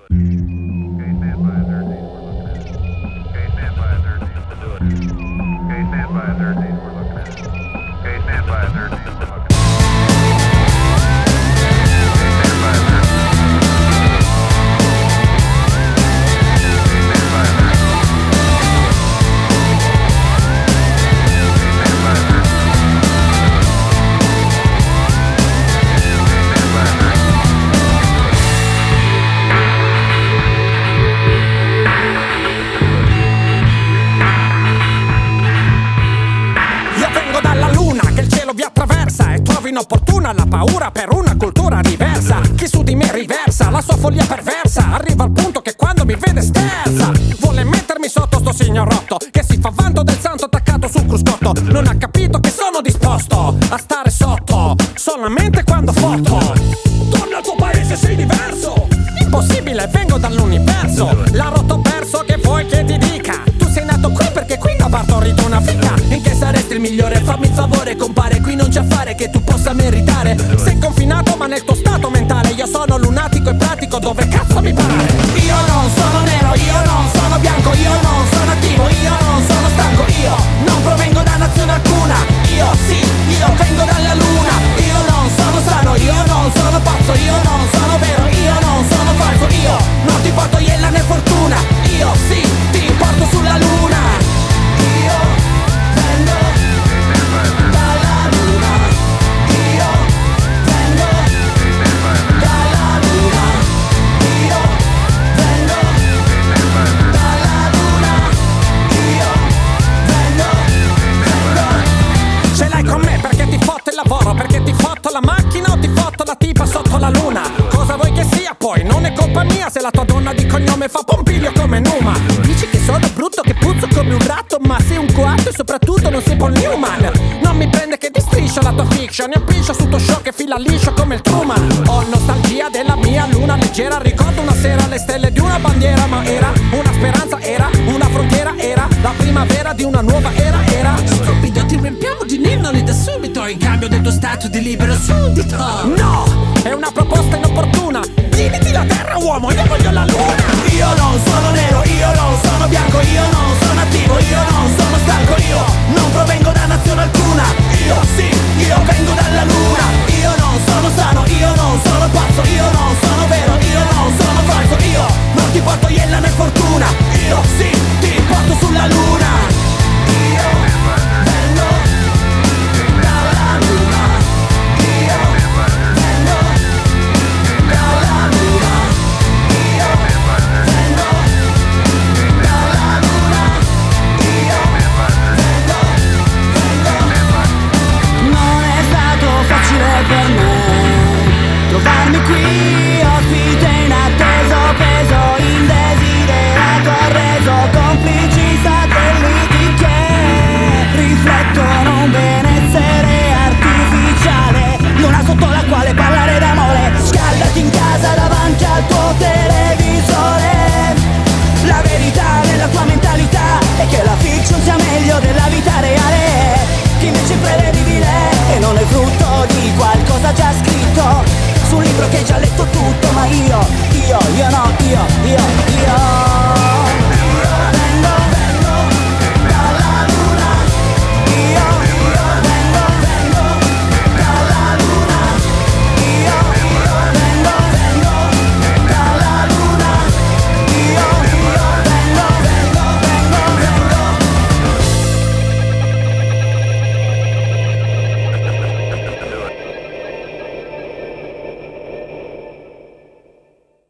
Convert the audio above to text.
Inopportuna la paura per una cultura diversa. Chi su di me riversa la sua follia perversa. Arriva al punto che quando mi vede sterza. Vuole mettermi sotto sto signorotto che si fa vanto del santo attaccato sul cruscotto. Non ha capito che sono disposto a stare sotto solamente quando foto. Torna al tuo paese, sei diverso. Impossibile, vengo dall'universo. La rotto perso, che vuoi che ti dica? Tu sei nato qui perché qui ha partorito una figa. In che saresti il migliore? Fammi il favore, compare. Qui non c'è affare che tu possa meritare. Sei confinato ma nel tuo stato mentale. Io sono lunatico e pratico dove cazzo mi pare. Io non sono nero, io non sono bianco, io non sono attivo, io non sono stanco. Io non provengo da nazione alcuna. Io sì, io vengo dalla luna. Io non sono sano, io non sono pazzo, io non sono vero, io non sono falso. Io non ti porto iella né fortuna. Io sì, ti porto sulla luna. Io vengo dalla luna. Io vengo dalla luna. Io vengo dalla luna. Io vengo. Ce l'hai con me perché ti fotto il lavoro, perché ti fotto la macchina o ti fotto la tipa sotto la luna. Cosa vuoi che sia poi? Non è colpa mia se la tua donna di cognome fa Pompilio come Numa. Dici che sono brutto, che puzzo come un ratto, ma sei un coatto e soprattutto non sei Paul Newman. Non mi prende che ti striscio la tua fiction e appiccio su tuo show che fila liscio come il Truman. Ho nostalgia della mia luna leggera. Ricordo una sera le stelle di una bandiera, ma era una speranza, era una frontiera, era la primavera di una nuova era. Era stupido, ti riempiamo di ninnoli da subito in cambio del tuo stato di libero suddito. No, è una proposta inopportuna.